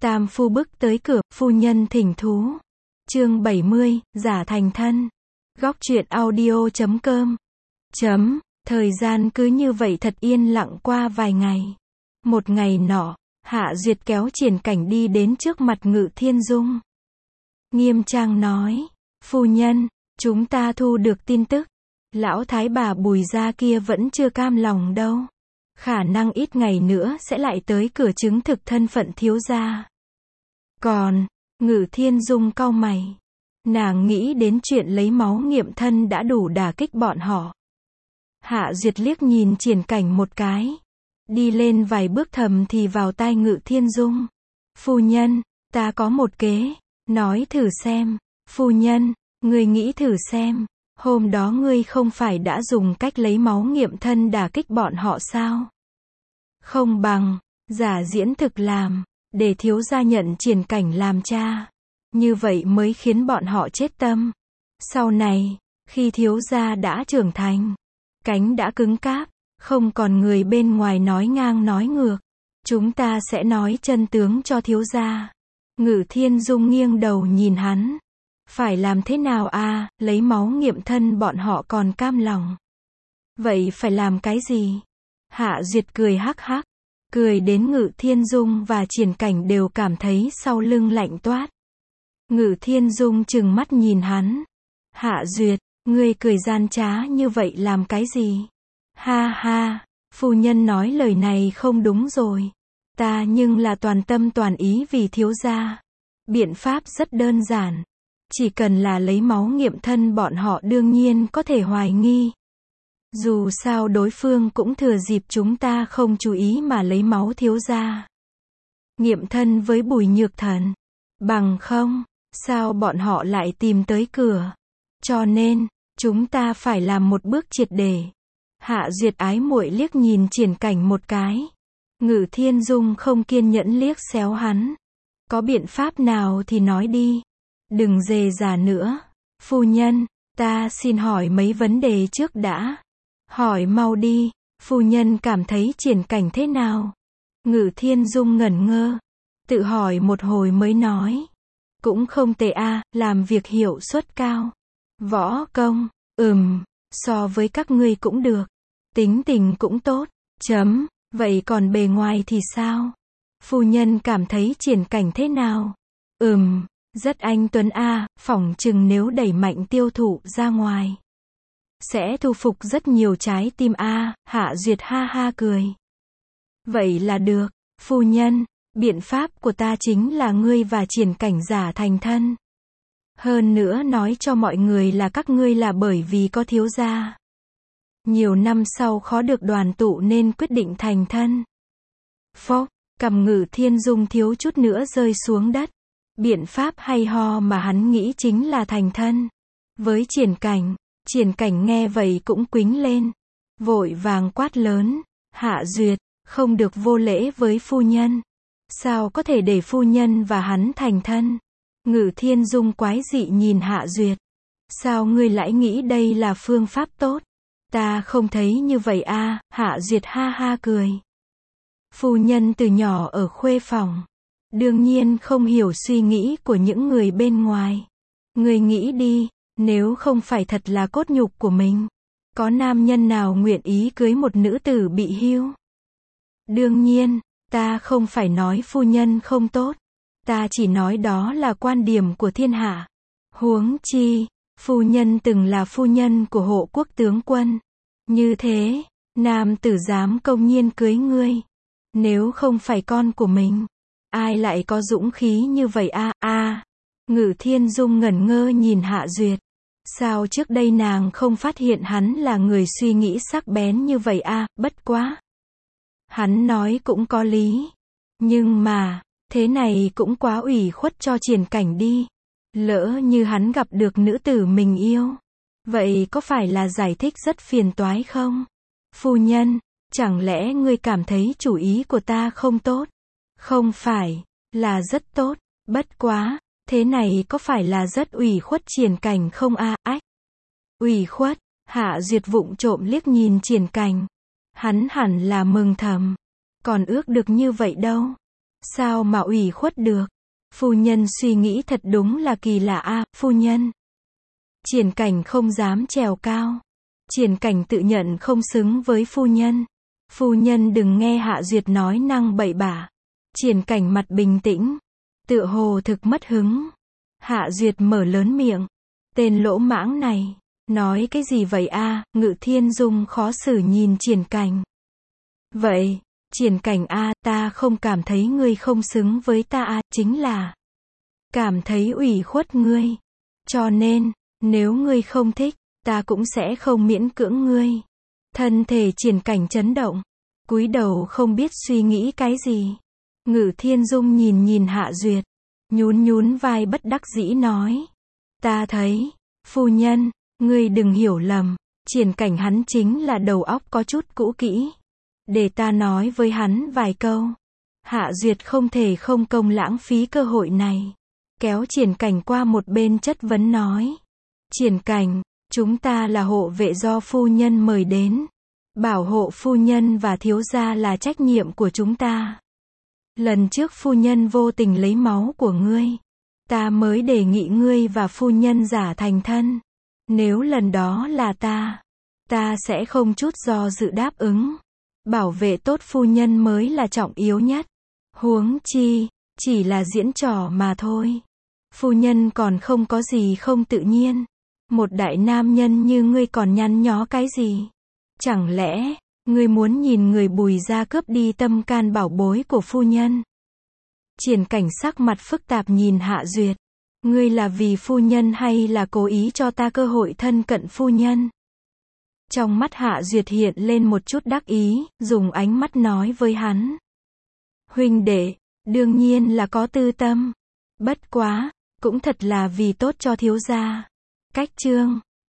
Tam phu bước tới cửa, phu nhân thỉnh thú. Chương 70, giả thành thân. Góc truyện audio.com. Thời gian cứ như vậy thật yên lặng qua vài ngày. Một ngày nọ, Hạ Duyệt kéo Triển Cảnh đi đến trước mặt Ngự Thiên Dung. Nghiêm trang nói, phu nhân, chúng ta thu được tin tức. Lão thái bà Bùi gia kia vẫn chưa cam lòng đâu. Khả năng ít ngày nữa sẽ lại tới cửa chứng thực thân phận thiếu gia. Còn, Ngự Thiên Dung cau mày. Nàng nghĩ đến chuyện lấy máu nghiệm thân đã đủ đả kích bọn họ. Hạ Duyệt liếc nhìn Triển Cảnh một cái. Đi lên vài bước thầm thì vào tai Ngự Thiên Dung. Phu nhân, ta có một kế. Nói thử xem. Phu nhân, ngươi nghĩ thử xem. Hôm đó ngươi không phải đã dùng cách lấy máu nghiệm thân đả kích bọn họ sao? Không bằng, giả diễn thực làm, để thiếu gia nhận Triển Cảnh làm cha. Như vậy mới khiến bọn họ chết tâm. Sau này, khi thiếu gia đã trưởng thành, cánh đã cứng cáp, không còn người bên ngoài nói ngang nói ngược, chúng ta sẽ nói chân tướng cho thiếu gia. Ngự Thiên Dung nghiêng đầu nhìn hắn. Phải làm thế nào a? Lấy máu nghiệm thân bọn họ còn cam lòng. Vậy phải làm cái gì? Hạ Duyệt cười hắc hắc. Cười đến Ngự Thiên Dung và Triển Cảnh đều cảm thấy sau lưng lạnh toát. Ngự Thiên Dung trừng mắt nhìn hắn. Hạ Duyệt, ngươi cười gian trá như vậy làm cái gì? Ha ha, phu nhân nói lời này không đúng rồi. Ta nhưng là toàn tâm toàn ý vì thiếu gia. Biện pháp rất đơn giản. Chỉ cần là lấy máu nghiệm thân bọn họ đương nhiên có thể hoài nghi. Dù sao đối phương cũng thừa dịp chúng ta không chú ý mà lấy máu thiếu gia. Nghiệm thân với Bùi Nhược Thần. Bằng không, sao bọn họ lại tìm tới cửa. Cho nên, chúng ta phải làm một bước triệt để. Hạ Duyệt ái muội liếc nhìn Triển Cảnh một cái. Ngự Thiên Dung không kiên nhẫn liếc xéo hắn. Có biện pháp nào thì nói đi. Đừng dề dà nữa. Phu nhân, ta xin hỏi mấy vấn đề trước đã. Hỏi mau đi, phu nhân cảm thấy Triển Cảnh thế nào? Ngự Thiên Dung ngẩn ngơ. Tự hỏi một hồi mới nói. Cũng không tệ a, làm việc hiệu suất cao. Võ công, so với các ngươi cũng được. Tính tình cũng tốt. Vậy còn bề ngoài thì sao? Phu nhân cảm thấy Triển Cảnh thế nào? Rất anh tuấn a, phỏng chừng nếu đẩy mạnh tiêu thụ ra ngoài. Sẽ thu phục rất nhiều trái tim a. Hạ Duyệt ha ha cười. Vậy là được, phu nhân, biện pháp của ta chính là ngươi và Triển Cảnh giả thành thân. Hơn nữa nói cho mọi người là các ngươi là bởi vì có thiếu gia. Nhiều năm sau khó được đoàn tụ nên quyết định thành thân. Phốc, cằm Ngự Thiên Dung thiếu chút nữa rơi xuống đất. Biện pháp hay ho mà hắn nghĩ chính là thành thân. Với Triển Cảnh nghe vậy cũng quĩnh lên. Vội vàng quát lớn. Hạ Duyệt, không được vô lễ với phu nhân. Sao có thể để phu nhân và hắn thành thân? Ngự Thiên Dung quái dị nhìn Hạ Duyệt. Sao ngươi lại nghĩ đây là phương pháp tốt? Ta không thấy như vậy a. Hạ Duyệt ha ha cười. Phu nhân từ nhỏ ở khuê phòng. Đương nhiên không hiểu suy nghĩ của những người bên ngoài. Ngươi nghĩ đi, nếu không phải thật là cốt nhục của mình, có nam nhân nào nguyện ý cưới một nữ tử bị hưu? Đương nhiên, ta không phải nói phu nhân không tốt. Ta chỉ nói đó là quan điểm của thiên hạ. Huống chi, phu nhân từng là phu nhân của hộ quốc tướng quân. Như thế, nam tử dám công nhiên cưới ngươi. Nếu không phải con của mình, ai lại có dũng khí như vậy a? Ngự Thiên Dung ngẩn ngơ nhìn Hạ Duyệt. Sao trước đây nàng không phát hiện hắn là người suy nghĩ sắc bén như vậy a? Bất quá. Hắn nói cũng có lý. Nhưng mà, thế này cũng quá ủy khuất cho Triển Cảnh đi. Lỡ như hắn gặp được nữ tử mình yêu. Vậy có phải là giải thích rất phiền toái không? Phu nhân, chẳng lẽ ngươi cảm thấy chủ ý của ta không tốt? Không phải, là rất tốt. Bất quá, thế này có phải là rất ủy khuất Triển Cảnh không a? Ách. Ủy khuất, Hạ Duyệt vụng trộm liếc nhìn Triển Cảnh. Hắn hẳn là mừng thầm. Còn ước được như vậy đâu. Sao mà ủy khuất được? Phu nhân suy nghĩ thật đúng là kỳ lạ a, phu nhân. Triển Cảnh không dám trèo cao. Triển Cảnh tự nhận không xứng với phu nhân. Phu nhân đừng nghe Hạ Duyệt nói năng bậy bạ. Triển Cảnh mặt bình tĩnh, tựa hồ thực mất hứng. Hạ Duyệt mở lớn miệng. Tên lỗ mãng này, nói cái gì vậy a? Ngự Thiên Dung khó xử nhìn Triển Cảnh. Vậy, Triển Cảnh a, ta không cảm thấy ngươi không xứng với ta a, chính là cảm thấy ủy khuất ngươi. Cho nên, nếu ngươi không thích, ta cũng sẽ không miễn cưỡng ngươi. Thân thể Triển Cảnh chấn động, cúi đầu không biết suy nghĩ cái gì. Ngự Thiên Dung nhìn nhìn Hạ Duyệt, nhún nhún vai bất đắc dĩ nói. Ta thấy, phu nhân, ngươi đừng hiểu lầm, Triển Cảnh hắn chính là đầu óc có chút cũ kỹ. Để ta nói với hắn vài câu. Hạ Duyệt không thể không công lãng phí cơ hội này. Kéo Triển Cảnh qua một bên chất vấn nói. Triển Cảnh, chúng ta là hộ vệ do phu nhân mời đến. Bảo hộ phu nhân và thiếu gia là trách nhiệm của chúng ta. Lần trước phu nhân vô tình lấy máu của ngươi. Ta mới đề nghị ngươi và phu nhân giả thành thân. Nếu lần đó là ta sẽ không chút do dự đáp ứng. Bảo vệ tốt phu nhân mới là trọng yếu nhất. Huống chi, chỉ là diễn trò mà thôi. Phu nhân còn không có gì không tự nhiên. Một đại nam nhân như ngươi còn nhăn nhó cái gì? Chẳng lẽ, ngươi muốn nhìn người Bùi gia cướp đi tâm can bảo bối của phu nhân? Triển Cảnh sắc mặt phức tạp nhìn Hạ Duyệt. Ngươi là vì phu nhân hay là cố ý cho ta cơ hội thân cận phu nhân? Trong mắt Hạ Duyệt hiện lên một chút đắc ý, dùng ánh mắt nói với hắn. Huynh đệ, đương nhiên là có tư tâm. Bất quá, cũng thật là vì tốt cho thiếu gia. Cách chương